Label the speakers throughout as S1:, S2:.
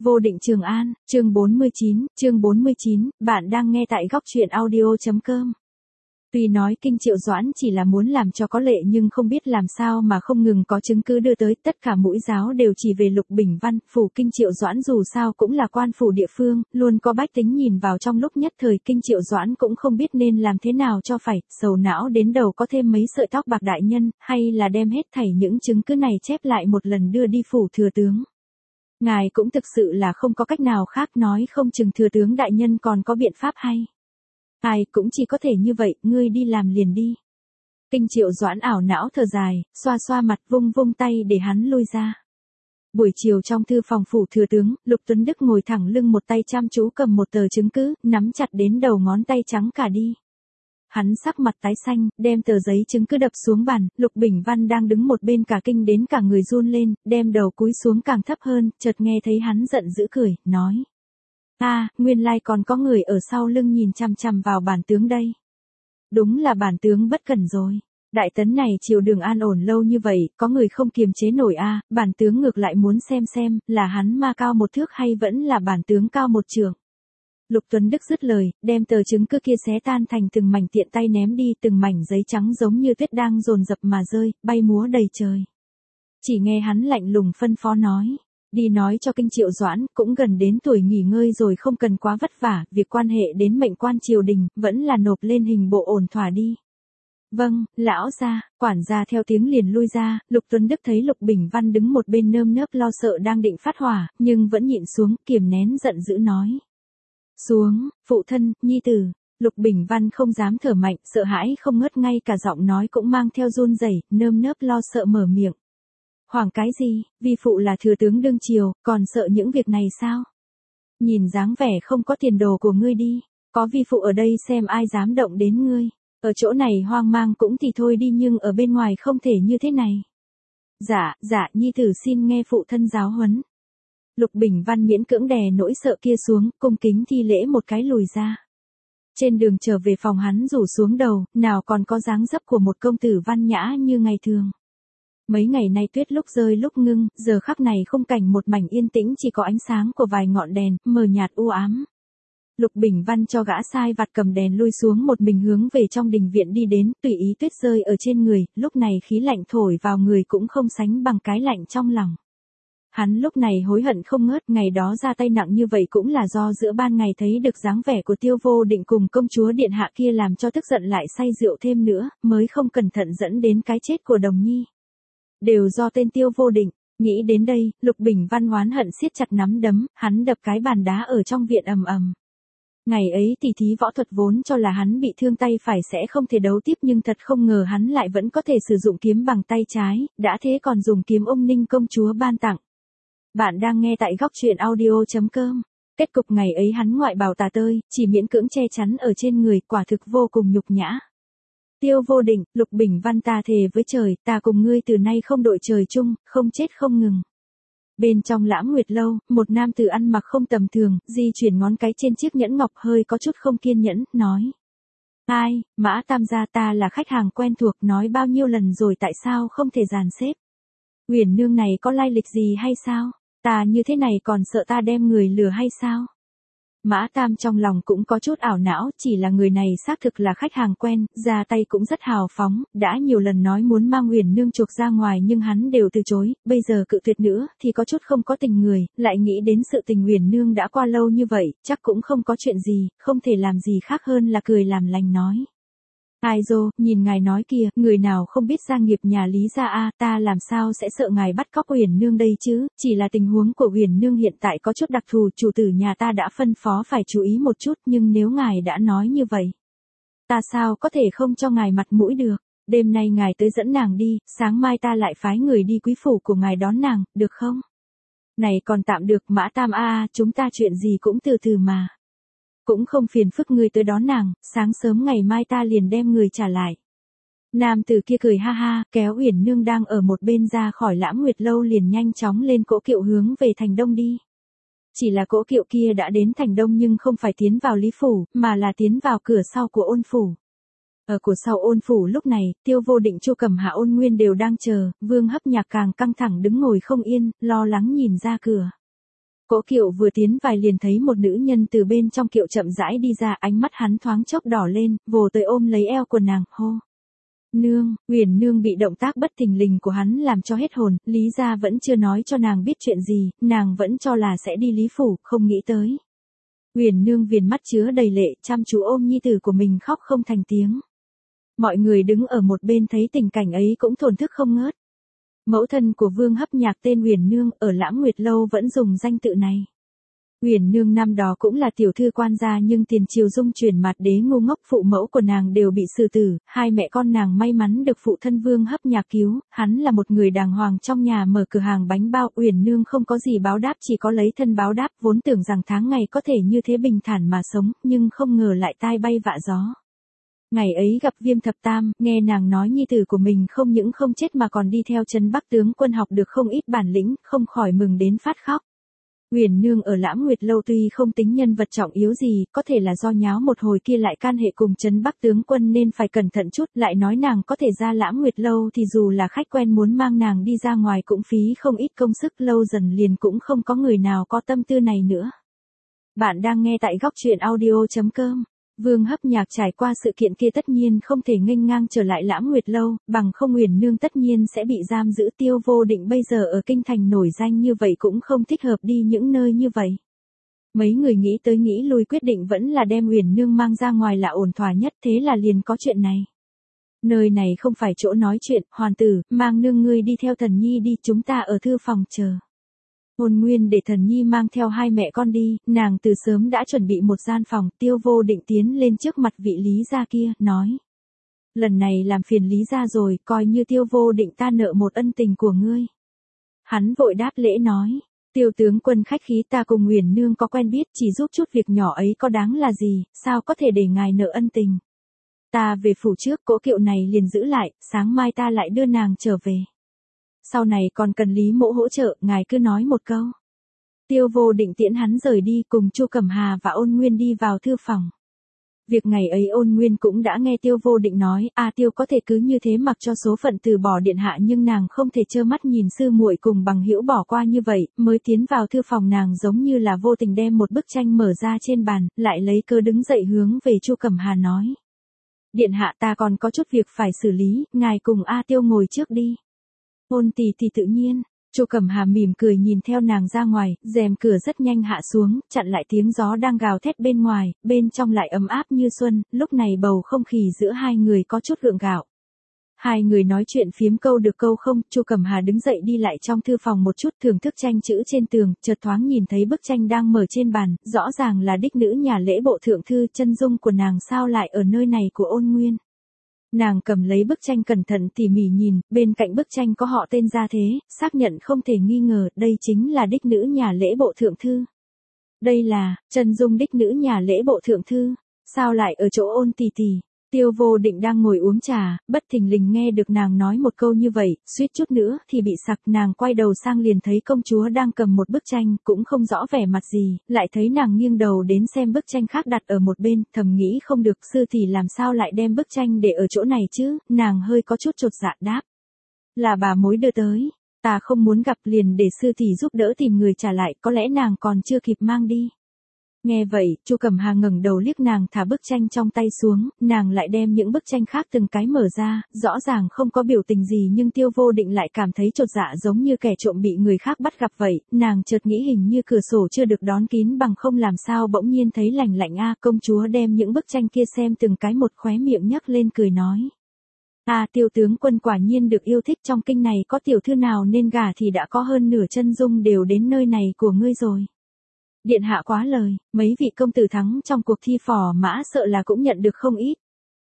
S1: Vô Định Trường An, chương 49, bạn đang nghe tại góc truyện audio.com. Tuy nói Kinh Triệu Doãn chỉ là muốn làm cho có lệ nhưng không biết làm sao mà không ngừng có chứng cứ đưa tới, tất cả mũi giáo đều chỉ về Lục Bình Văn. Phủ Kinh Triệu Doãn dù sao cũng là quan phủ địa phương, luôn có bách tính nhìn vào, trong lúc nhất thời Kinh Triệu Doãn cũng không biết nên làm thế nào cho phải, sầu não đến đầu có thêm mấy sợi tóc bạc đại nhân, hay là đem hết thảy những chứng cứ này chép lại một lần đưa đi phủ thừa tướng. Ngài cũng thực sự là không có cách nào khác, nói không chừng thừa tướng đại nhân còn có biện pháp hay. Ai cũng chỉ có thể như vậy, ngươi đi làm liền đi. Kinh Triệu Doãn ảo não thở dài, xoa xoa mặt, vung vung tay để hắn lui ra. Buổi chiều trong thư phòng phủ thừa tướng, Lục Tuấn Đức ngồi thẳng lưng, một tay chăm chú cầm một tờ chứng cứ, nắm chặt đến đầu ngón tay trắng cả đi. Hắn sắc mặt tái xanh, đem tờ giấy chứng cứ đập xuống bàn. Lục Bình Văn đang đứng một bên cả kinh đến cả người run lên, đem đầu cúi xuống càng thấp hơn, chợt nghe thấy hắn giận dữ cười, nói: nguyên lai còn có người ở sau lưng nhìn chằm chằm vào bản tướng đây. Đúng là bản tướng bất cẩn rồi. Đại tấn này triều đường an ổn lâu như vậy, có người không kiềm chế nổi bản tướng ngược lại muốn xem là hắn ma cao một thước hay vẫn là bản tướng cao một trượng. Lục Tuấn Đức dứt lời, đem tờ chứng cứ kia xé tan thành từng mảnh, tiện tay ném đi, từng mảnh giấy trắng giống như tuyết đang dồn dập mà rơi, bay múa đầy trời. Chỉ nghe hắn lạnh lùng phân phó nói: đi nói cho Kinh Triệu Doãn, cũng gần đến tuổi nghỉ ngơi rồi, không cần quá vất vả, việc quan hệ đến mệnh quan triều đình, vẫn là nộp lên hình bộ ổn thỏa đi. Vâng, lão gia. Quản gia theo tiếng liền lui ra. Lục Tuấn Đức thấy Lục Bình Văn đứng một bên nơm nớp lo sợ đang định phát hỏa, nhưng vẫn nhịn xuống, kiềm nén giận dữ nói: xuống, phụ thân, nhi tử. Lục Bình Văn không dám thở mạnh, sợ hãi không ngớt, ngay cả giọng nói cũng mang theo run rẩy, nơm nớp lo sợ mở miệng: hoảng cái gì, vi phụ là thừa tướng đương triều, còn sợ những việc này sao? Nhìn dáng vẻ không có tiền đồ của ngươi đi, có vi phụ ở đây xem ai dám động đến ngươi. Ở chỗ này hoang mang cũng thì thôi đi, nhưng ở bên ngoài không thể như thế này. Dạ, nhi tử xin nghe phụ thân giáo huấn. Lục Bình Văn miễn cưỡng đè nỗi sợ kia xuống, cung kính thi lễ một cái lùi ra. Trên đường trở về phòng hắn rủ xuống đầu, nào còn có dáng dấp của một công tử văn nhã như ngày thường. Mấy ngày nay tuyết lúc rơi lúc ngưng, giờ khắc này khung cảnh một mảnh yên tĩnh, chỉ có ánh sáng của vài ngọn đèn, mờ nhạt u ám. Lục Bình Văn cho gã sai vặt cầm đèn lui xuống, một mình hướng về trong đình viện đi đến, tùy ý tuyết rơi ở trên người, lúc này khí lạnh thổi vào người cũng không sánh bằng cái lạnh trong lòng. Hắn lúc này hối hận không ngớt, ngày đó ra tay nặng như vậy cũng là do giữa ban ngày thấy được dáng vẻ của Tiêu Vô Định cùng công chúa điện hạ kia làm cho tức giận, lại say rượu thêm nữa, mới không cẩn thận dẫn đến cái chết của Đồng Nhi. Đều do tên Tiêu Vô Định. Nghĩ đến đây, Lục Bình Văn oán hận siết chặt nắm đấm, hắn đập cái bàn đá ở trong viện ầm ầm. Ngày ấy tỉ thí võ thuật vốn cho là hắn bị thương tay phải sẽ không thể đấu tiếp, nhưng thật không ngờ hắn lại vẫn có thể sử dụng kiếm bằng tay trái, đã thế còn dùng kiếm ông Ninh công chúa ban tặng. Bạn đang nghe tại góc truyện audio.com. Kết cục ngày ấy hắn ngoại bào tà tơi, chỉ miễn cưỡng che chắn ở trên người, quả thực vô cùng nhục nhã. Tiêu Vô Định, Lục Bình Văn, ta thề với trời, ta cùng ngươi từ nay không đội trời chung, không chết không ngừng. Bên trong Lãm Nguyệt lâu, một nam tử ăn mặc không tầm thường, di chuyển ngón cái trên chiếc nhẫn ngọc, hơi có chút không kiên nhẫn, nói: ai, Mã Tam gia, ta là khách hàng quen thuộc, nói bao nhiêu lần rồi tại sao không thể dàn xếp? Uyển nương này có lai lịch gì hay sao? Ta như thế này còn sợ ta đem người lừa hay sao? Mã Tam trong lòng cũng có chút ảo não, chỉ là người này xác thực là khách hàng quen, ra tay cũng rất hào phóng, đã nhiều lần nói muốn mang Uyển nương chuộc ra ngoài nhưng hắn đều từ chối, bây giờ cự tuyệt nữa thì có chút không có tình người, lại nghĩ đến sự tình Uyển nương đã qua lâu như vậy, chắc cũng không có chuyện gì, không thể làm gì khác hơn là cười làm lành nói: ai dô, nhìn ngài nói kìa, người nào không biết gia nghiệp nhà Lý gia ta làm sao sẽ sợ ngài bắt cóc Uyển nương đây chứ, chỉ là tình huống của Uyển nương hiện tại có chút đặc thù, chủ tử nhà ta đã phân phó phải chú ý một chút, nhưng nếu ngài đã nói như vậy, ta sao có thể không cho ngài mặt mũi được. Đêm nay ngài tới dẫn nàng đi, sáng mai ta lại phái người đi quý phủ của ngài đón nàng, được không? Này còn tạm được, Mã Tam chúng ta chuyện gì cũng từ từ mà. Cũng không phiền phức ngươi tới đón nàng, sáng sớm ngày mai ta liền đem người trả lại. Nam tử kia cười ha ha, kéo Uyển nương đang ở một bên ra khỏi Lãm Nguyệt lâu, liền nhanh chóng lên cỗ kiệu hướng về thành đông đi. Chỉ là cỗ kiệu kia đã đến thành đông nhưng không phải tiến vào Lý phủ, mà là tiến vào cửa sau của Ôn phủ. Ở của sau Ôn phủ lúc này, Tiêu Vô Định, Chu Cẩm Hạ, Ôn Nguyên đều đang chờ, Vương Hấp Nhạc càng căng thẳng đứng ngồi không yên, lo lắng nhìn ra cửa. Cỗ kiệu vừa tiến vào liền thấy một nữ nhân từ bên trong kiệu chậm rãi đi ra, ánh mắt hắn thoáng chốc đỏ lên, vồ tới ôm lấy eo của nàng, hô. Nương, Uyển Nương bị động tác bất thình lình của hắn làm cho hết hồn, Lý gia vẫn chưa nói cho nàng biết chuyện gì, nàng vẫn cho là sẽ đi Lý phủ, không nghĩ tới. Uyển Nương viền mắt chứa đầy lệ, chăm chú ôm nhi tử của mình khóc không thành tiếng. Mọi người đứng ở một bên thấy tình cảnh ấy cũng thổn thức không ngớt. Mẫu thân của Vương Hấp Nhạc tên Uyển Nương, ở Lãng Nguyệt lâu vẫn dùng danh tự này. Uyển Nương năm đó cũng là tiểu thư quan gia nhưng tiền triều dung chuyển mặt đế ngu ngốc, phụ mẫu của nàng đều bị xử tử, hai mẹ con nàng may mắn được phụ thân Vương Hấp Nhạc cứu, hắn là một người đàng hoàng trong nhà mở cửa hàng bánh bao. Uyển Nương không có gì báo đáp, chỉ có lấy thân báo đáp, vốn tưởng rằng tháng ngày có thể như thế bình thản mà sống, nhưng không ngờ lại tai bay vạ gió. Ngày ấy gặp Viêm Thập Tam, nghe nàng nói nhi tử của mình không những không chết mà còn đi theo Trấn Bắc tướng quân học được không ít bản lĩnh, không khỏi mừng đến phát khóc. Uyển Nương ở Lãng Nguyệt lâu tuy không tính nhân vật trọng yếu gì, có thể là do nháo một hồi kia lại can hệ cùng Trấn Bắc tướng quân nên phải cẩn thận chút, lại nói nàng có thể ra Lãng Nguyệt lâu thì dù là khách quen muốn mang nàng đi ra ngoài cũng phí không ít công sức, lâu dần liền cũng không có người nào có tâm tư này nữa. Bạn đang nghe tại góc truyện audio.com. Vương Hấp Nhạc trải qua sự kiện kia tất nhiên không thể nghênh ngang trở lại Lãng Nguyệt lâu, bằng không Uyển Nương tất nhiên sẽ bị giam giữ. Tiêu Vô Định bây giờ ở kinh thành nổi danh như vậy cũng không thích hợp đi những nơi như vậy. Mấy người nghĩ tới nghĩ lui quyết định vẫn là đem Uyển Nương mang ra ngoài là ổn thỏa nhất, thế là liền có chuyện này. Nơi này không phải chỗ nói chuyện, Hoàn tử, mang nương ngươi đi theo Thần Nhi đi, chúng ta ở thư phòng chờ. Ôn Nguyên để Thần Nhi mang theo hai mẹ con đi, nàng từ sớm đã chuẩn bị một gian phòng. Tiêu Vô Định tiến lên trước mặt vị Lý gia kia, nói. Lần này làm phiền Lý gia rồi, coi như Tiêu Vô Định ta nợ một ân tình của ngươi. Hắn vội đáp lễ nói. Tiêu tướng quân khách khí, ta cùng Uyển Nương có quen biết, chỉ giúp chút việc nhỏ ấy có đáng là gì, sao có thể để ngài nợ ân tình. Ta về phủ trước, cỗ kiệu này liền giữ lại, sáng mai ta lại đưa nàng trở về. Sau này còn cần Lý mỗ hỗ trợ, ngài cứ nói một câu. Tiêu Vô Định tiễn hắn rời đi, cùng Chu Cẩm Hà và Ôn Nguyên đi vào thư phòng. Việc ngày ấy Ôn Nguyên cũng đã nghe Tiêu Vô Định nói, Tiêu có thể cứ như thế mặc cho số phận từ bỏ điện hạ, nhưng nàng không thể trơ mắt nhìn sư muội cùng bằng hữu bỏ qua như vậy. Mới tiến vào thư phòng nàng giống như là vô tình đem một bức tranh mở ra trên bàn, lại lấy cớ đứng dậy hướng về Chu Cẩm Hà nói. Điện hạ, ta còn có chút việc phải xử lý, ngài cùng Tiêu ngồi trước đi. Ôn tỷ thì tự nhiên. Chu Cẩm Hà mỉm cười nhìn theo nàng ra ngoài, rèm cửa rất nhanh hạ xuống, chặn lại tiếng gió đang gào thét bên ngoài, bên trong lại ấm áp như xuân. Lúc này bầu không khí giữa hai người có chút gượng gạo. Hai người nói chuyện phiếm câu được câu không. Chu Cẩm Hà đứng dậy đi lại trong thư phòng một chút, thưởng thức tranh chữ trên tường, chợt thoáng nhìn thấy bức tranh đang mở trên bàn, rõ ràng là đích nữ nhà lễ bộ thượng thư. Chân dung của nàng sao lại ở nơi này của Ôn Nguyên. Nàng cầm lấy bức tranh cẩn thận tỉ mỉ nhìn, bên cạnh bức tranh có họ tên gia thế, xác nhận không thể nghi ngờ, đây chính là đích nữ nhà lễ bộ thượng thư. Đây là, chân dung đích nữ nhà lễ bộ thượng thư, sao lại ở chỗ Ôn tỷ tỷ. Tiêu Vô Định đang ngồi uống trà, bất thình lình nghe được nàng nói một câu như vậy, suýt chút nữa thì bị sặc. Nàng quay đầu sang liền thấy công chúa đang cầm một bức tranh, cũng không rõ vẻ mặt gì, lại thấy nàng nghiêng đầu đến xem bức tranh khác đặt ở một bên, thầm nghĩ không được, sư tỷ làm sao lại đem bức tranh để ở chỗ này chứ. Nàng hơi có chút chột dạ đáp. Là bà mối đưa tới, ta không muốn gặp, liền để sư tỷ giúp đỡ tìm người trả lại, có lẽ nàng còn chưa kịp mang đi. Nghe vậy, Chu Cẩm Hà ngẩng đầu liếc nàng, thả bức tranh trong tay xuống, nàng lại đem những bức tranh khác từng cái mở ra, rõ ràng không có biểu tình gì nhưng Tiêu Vô Định lại cảm thấy chột dạ giống như kẻ trộm bị người khác bắt gặp vậy. Nàng chợt nghĩ hình như cửa sổ chưa được đón kín, bằng không làm sao bỗng nhiên thấy lạnh lạnh. Công chúa đem những bức tranh kia xem từng cái một, khóe miệng nhấc lên cười nói. Tiêu tướng quân quả nhiên được yêu thích, trong kinh này có tiểu thư nào nên gả thì đã có hơn nửa chân dung đều đến nơi này của ngươi rồi. Điện hạ quá lời, mấy vị công tử thắng trong cuộc thi phò mã sợ là cũng nhận được không ít.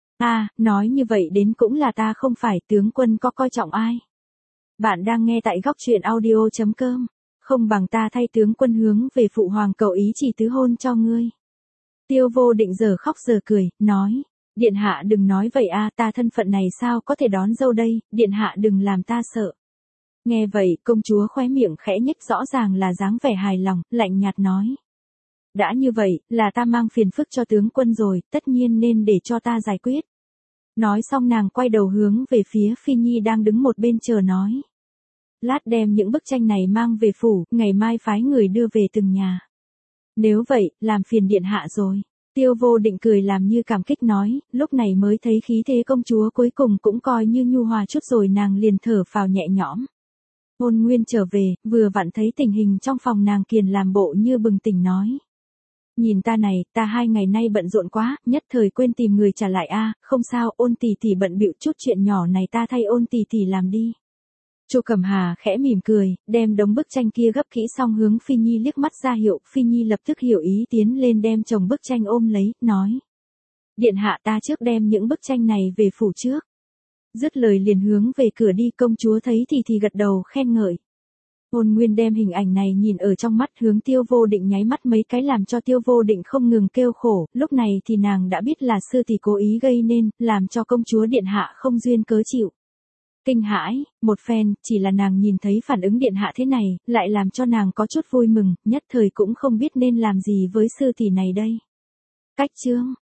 S1: Nói như vậy đến cũng là ta không phải, tướng quân có coi trọng ai. Bạn đang nghe tại góc truyện audio.com, không bằng ta thay tướng quân hướng về phụ hoàng cầu ý chỉ tứ hôn cho ngươi. Tiêu Vô Định giờ khóc giờ cười, nói, điện hạ đừng nói vậy ta thân phận này sao có thể đón dâu đây, điện hạ đừng làm ta sợ. Nghe vậy, công chúa khóe miệng khẽ nhếch, rõ ràng là dáng vẻ hài lòng, lạnh nhạt nói. Đã như vậy, là ta mang phiền phức cho tướng quân rồi, tất nhiên nên để cho ta giải quyết. Nói xong nàng quay đầu hướng về phía Phi Nhi đang đứng một bên chờ nói. lát đem những bức tranh này mang về phủ, ngày mai phái người đưa về từng nhà. Nếu vậy, làm phiền điện hạ rồi. Tiêu Vô Định cười làm như cảm kích nói, lúc này mới thấy khí thế công chúa cuối cùng cũng coi như nhu hòa chút rồi, nàng liền thở phào nhẹ nhõm. Ôn Nguyên trở về, vừa vặn thấy tình hình trong phòng nàng kiền làm bộ như bừng tỉnh nói. Nhìn ta này, ta 2 ngày nay bận rộn quá, nhất thời quên tìm người trả lại a. Không sao, Ôn tỷ tỷ bận bịu chút chuyện nhỏ này ta thay Ôn tỷ tỷ làm đi. Chu Cẩm Hà khẽ mỉm cười, đem đống bức tranh kia gấp kỹ xong hướng Phi Nhi liếc mắt ra hiệu, Phi Nhi lập tức hiểu ý tiến lên đem chồng bức tranh ôm lấy, nói. Điện hạ ta trước đem những bức tranh này về phủ trước. Dứt lời liền hướng về cửa đi, công chúa thấy thì gật đầu khen ngợi. Ôn Nguyên đem hình ảnh này nhìn ở trong mắt, hướng Tiêu Vô Định nháy mắt mấy cái làm cho Tiêu Vô Định không ngừng kêu khổ, lúc này thì nàng đã biết là sư tỷ cố ý gây nên, làm cho công chúa điện hạ không duyên cớ chịu. Kinh hãi, một phen, chỉ là nàng nhìn thấy phản ứng điện hạ thế này, lại làm cho nàng có chút vui mừng, nhất thời cũng không biết nên làm gì với sư tỷ này đây. Cách chương